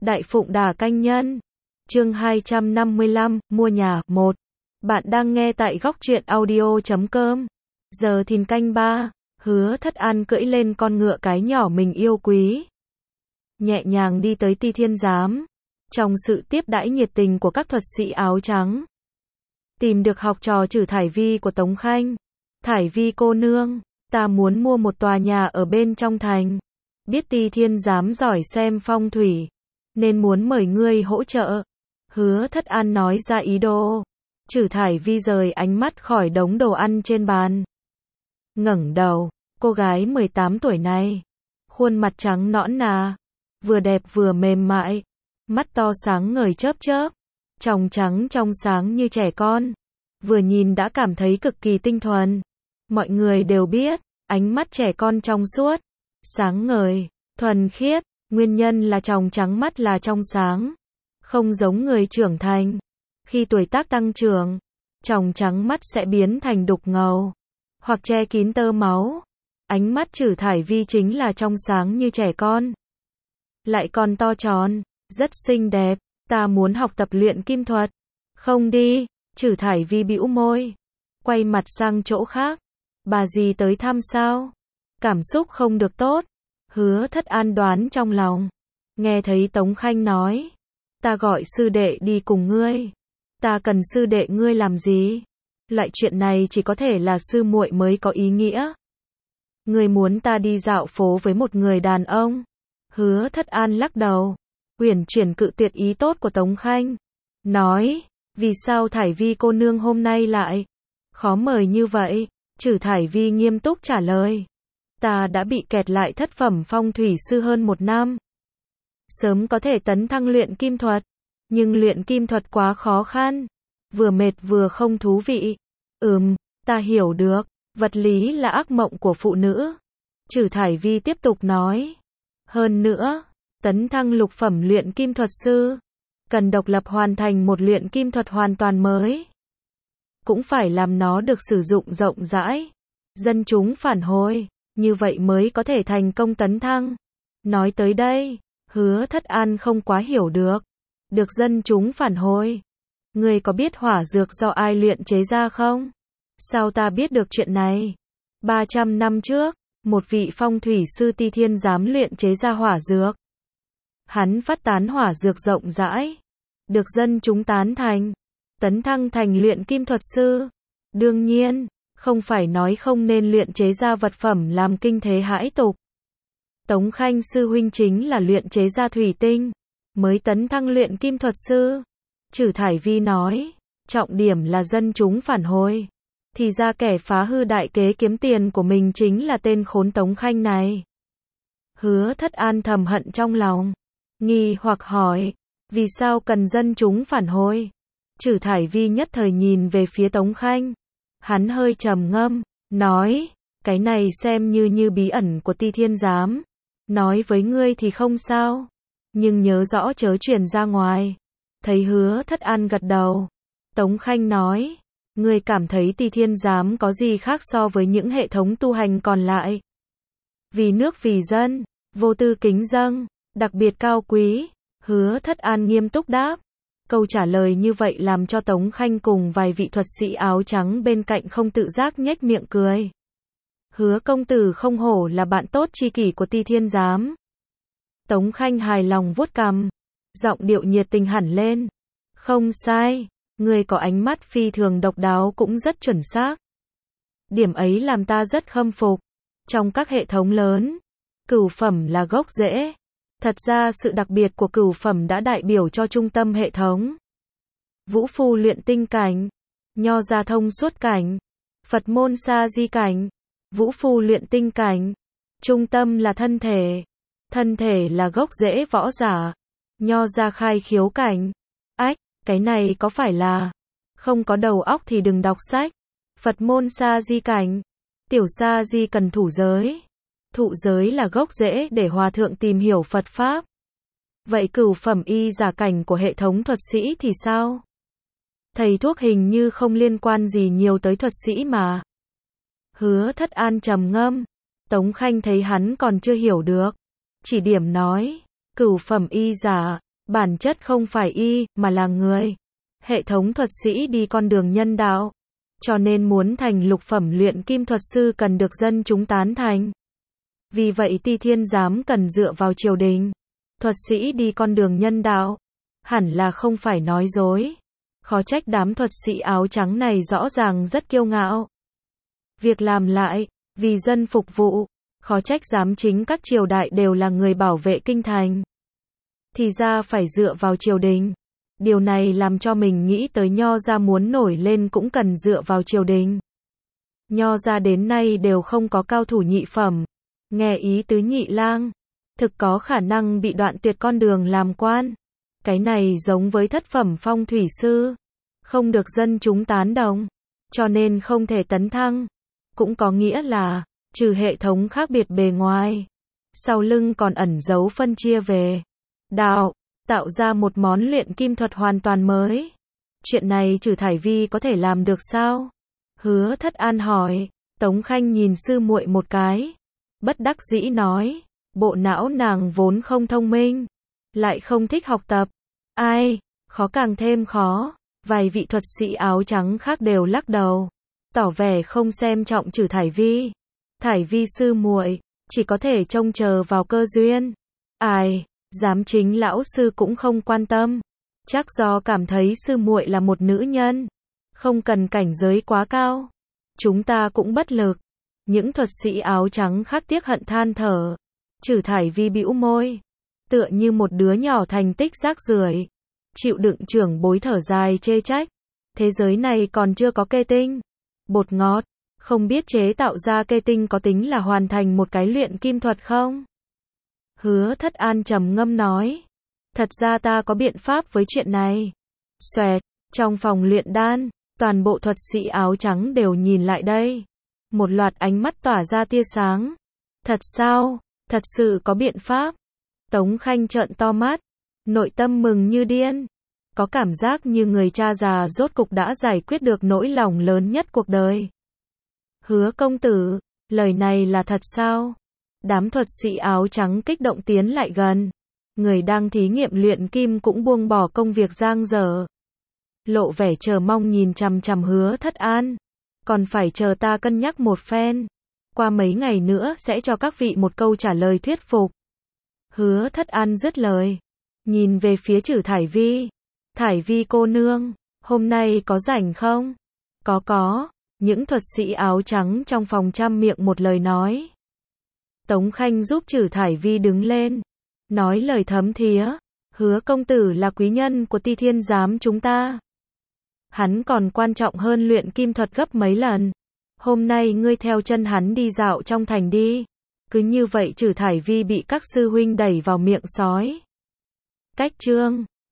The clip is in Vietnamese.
Đại Phụng Đà Canh Nhân. Chương 255, mua nhà, 1. Bạn đang nghe tại góc truyện audio.com. Giờ thìn canh 3, Hứa Thất An cưỡi lên con ngựa cái nhỏ mình yêu quý. Nhẹ nhàng đi tới Ti Thiên Giám. Trong sự tiếp đãi nhiệt tình của các thuật sĩ áo trắng. Tìm được học trò Trử Thải Vi của Tống Khanh. Thải Vi cô nương, ta muốn mua một tòa nhà ở bên trong thành. Biết Ti Thiên Giám giỏi xem phong thủy, nên muốn mời ngươi hỗ trợ. Hứa Thất An nói ra ý đồ. Trử Thải Vi rời ánh mắt khỏi đống đồ ăn trên bàn. Ngẩng đầu, cô gái 18 tuổi này, khuôn mặt trắng nõn nà, vừa đẹp vừa mềm mại, mắt to sáng ngời chớp chớp, tròng trắng trong sáng như trẻ con, vừa nhìn đã cảm thấy cực kỳ tinh thuần. Mọi người đều biết, ánh mắt trẻ con trong suốt, sáng ngời, thuần khiết, nguyên nhân là tròng trắng mắt là trong sáng, không giống người trưởng thành. Khi tuổi tác tăng trưởng, tròng trắng mắt sẽ biến thành đục ngầu, hoặc che kín tơ máu. Ánh mắt Trử Thải Vi chính là trong sáng như trẻ con, lại còn to tròn, rất xinh đẹp. Ta muốn học tập luyện kim thuật. Không đi. Trử Thải Vi bĩu môi, quay mặt sang chỗ khác. Bà dì tới thăm sao? Cảm xúc không được tốt. Hứa Thất An đoán trong lòng. Nghe thấy Tống Khanh nói, ta gọi sư đệ đi cùng ngươi. Ta cần sư đệ ngươi làm gì? Loại chuyện này chỉ có thể là sư muội mới có ý nghĩa. Ngươi muốn ta đi dạo phố với một người đàn ông? Hứa Thất An lắc đầu, uyển chuyển cự tuyệt ý tốt của Tống Khanh. Nói, vì sao Thải Vi cô nương hôm nay lại khó mời như vậy? Trử Thải Vi nghiêm túc trả lời. Ta đã bị kẹt lại thất phẩm phong thủy sư hơn 1 năm. Sớm có thể tấn thăng luyện kim thuật, nhưng luyện kim thuật quá khó khăn, vừa mệt vừa không thú vị. Ta hiểu được, vật lý là ác mộng của phụ nữ. Trử Thải Vi tiếp tục nói. Hơn nữa, tấn thăng lục phẩm luyện kim thuật sư, cần độc lập hoàn thành một luyện kim thuật hoàn toàn mới. Cũng phải làm nó được sử dụng rộng rãi, dân chúng phản hồi, như vậy mới có thể thành công tấn thăng. Nói tới đây, Hứa Thất An không quá hiểu được. Được dân chúng phản hồi? Ngươi có biết hỏa dược do ai luyện chế ra không? Sao ta biết được chuyện này? 300 năm trước, một vị phong thủy sư Ti Thiên Giám luyện chế ra hỏa dược. Hắn phát tán hỏa dược rộng rãi, được dân chúng tán thành, tấn thăng thành luyện kim thuật sư. Đương nhiên, không phải nói không nên luyện chế ra vật phẩm làm kinh thế hãi tục. Tống Khanh sư huynh chính là luyện chế ra thủy tinh, mới tấn thăng luyện kim thuật sư. Trử Thải Vi nói, trọng điểm là dân chúng phản hồi. Thì ra kẻ phá hư đại kế kiếm tiền của mình chính là tên khốn Tống Khanh này. Hứa Thất An thầm hận trong lòng, nghi hoặc hỏi, vì sao cần dân chúng phản hồi? Trử Thải Vi nhất thời nhìn về phía Tống Khanh. Hắn hơi trầm ngâm, nói, cái này xem như bí ẩn của Ti Thiên Giám. Nói với ngươi thì không sao, nhưng nhớ rõ chớ truyền ra ngoài. Thấy Hứa Thất An gật đầu, Tống Khanh nói, ngươi cảm thấy Ti Thiên Giám có gì khác so với những hệ thống tu hành còn lại? Vì nước vì dân, vô tư kính dâng, đặc biệt cao quý. Hứa Thất An nghiêm túc đáp. Câu trả lời như vậy làm cho Tống Khanh cùng vài vị thuật sĩ áo trắng bên cạnh không tự giác nhếch miệng cười. Hứa công tử không hổ là bạn tốt tri kỷ của Ti Thiên Giám. Tống Khanh hài lòng vuốt cằm, giọng điệu nhiệt tình hẳn lên. Không sai, người có ánh mắt phi thường độc đáo cũng rất chuẩn xác. Điểm ấy làm ta rất khâm phục. Trong các hệ thống lớn, cửu phẩm là gốc rễ. Thật ra sự đặc biệt của cửu phẩm đã đại biểu cho trung tâm hệ thống. Vũ phu luyện tinh cảnh, Nho gia thông suốt cảnh, Phật môn sa di cảnh. Vũ phu luyện tinh cảnh, trung tâm là thân thể là gốc rễ võ giả. Nho gia khai khiếu cảnh. Ách, cái này có phải là không có đầu óc thì đừng đọc sách. Phật môn sa di cảnh, tiểu sa di cần thủ giới. Thụ giới là gốc rễ để hòa thượng tìm hiểu Phật Pháp. Vậy cửu phẩm y giả cảnh của hệ thống thuật sĩ thì sao? Thầy thuốc hình như không liên quan gì nhiều tới thuật sĩ mà. Hứa Thất An trầm ngâm. Tống Khanh thấy hắn còn chưa hiểu được, chỉ điểm nói, cửu phẩm y giả Bản chất không phải y, mà là người. Hệ thống thuật sĩ đi con đường nhân đạo. Cho nên muốn thành lục phẩm luyện kim thuật sư cần được dân chúng tán thành. Vì vậy Ti Thiên Giám cần dựa vào triều đình. Thuật sĩ đi con đường nhân đạo. Hẳn là không phải nói dối. Khó trách đám thuật sĩ áo trắng này rõ ràng rất kiêu ngạo. Việc làm lại, vì dân phục vụ. Khó trách giám chính các triều đại đều là người bảo vệ kinh thành. Thì ra phải dựa vào triều đình. Điều này làm cho mình nghĩ tới Nho gia muốn nổi lên cũng cần dựa vào triều đình. Nho gia đến nay đều không có cao thủ nhị phẩm. Nghe ý tứ Nhị Lang, thực có khả năng bị đoạn tuyệt con đường làm quan. Cái này giống với thất phẩm phong thủy sư. Không được dân chúng tán đồng. Cho nên không thể tấn thăng. Cũng có nghĩa là, trừ hệ thống khác biệt bề ngoài. Sau lưng còn ẩn giấu phân chia về đạo. Tạo ra một món luyện kim thuật hoàn toàn mới. Chuyện này Trử Thải Vi có thể làm được sao? Hứa Thất An hỏi. Tống Khanh nhìn sư muội một cái. Bất đắc dĩ nói. Bộ não nàng vốn không thông minh. Lại không thích học tập. Ai? Khó càng thêm khó. Vài vị thuật sĩ áo trắng khác đều lắc đầu. Tỏ vẻ không xem trọng Trử Thải Vi. Thải Vi sư muội chỉ có thể trông chờ vào cơ duyên. Ai? Giám chính lão sư cũng không quan tâm. Chắc do cảm thấy sư muội là một nữ nhân. Không cần cảnh giới quá cao. Chúng ta cũng bất lực. Những thuật sĩ áo trắng khác tiếc hận than thở. Trử Thải Vi bĩu môi. Tựa như một đứa nhỏ thành tích rác rưởi. Chịu đựng trưởng bối thở dài chê trách. Thế giới này còn chưa có kê tinh. Bột ngọt. Không biết chế tạo ra kê tinh có tính là hoàn thành một cái luyện kim thuật không? Hứa Thất An trầm ngâm nói. Thật ra ta có biện pháp với chuyện này. Xoẹt, trong phòng luyện đan, toàn bộ thuật sĩ áo trắng đều nhìn lại đây. Một loạt ánh mắt tỏa ra tia sáng. Thật sao? Thật sự có biện pháp? Tống Khanh trợn to mắt. Nội tâm mừng như điên. Có cảm giác như người cha già rốt cục đã giải quyết được nỗi lòng lớn nhất cuộc đời. Hứa công tử, lời này là thật sao? Đám thuật sĩ áo trắng kích động tiến lại gần. Người đang thí nghiệm luyện kim cũng buông bỏ công việc giang dở. Lộ vẻ chờ mong nhìn chằm chằm Hứa Thất An. Còn phải chờ ta cân nhắc một phen. Qua mấy ngày nữa sẽ cho các vị một câu trả lời thuyết phục. Hứa Thất An dứt lời. Nhìn về phía Trử Thải Vi. Thải Vi cô nương, hôm nay có rảnh không? Có. Những thuật sĩ áo trắng trong phòng trăm miệng một lời nói. Tống Khanh giúp Trử Thải Vi đứng lên. Nói lời thấm thía. Hứa công tử là quý nhân của Ti Thiên Giám chúng ta. Hắn còn quan trọng hơn luyện kim thuật gấp mấy lần. Hôm nay ngươi theo chân hắn đi dạo trong thành đi. Cứ như vậy Trử Thải Vi bị các sư huynh đẩy vào miệng sói. Cách chương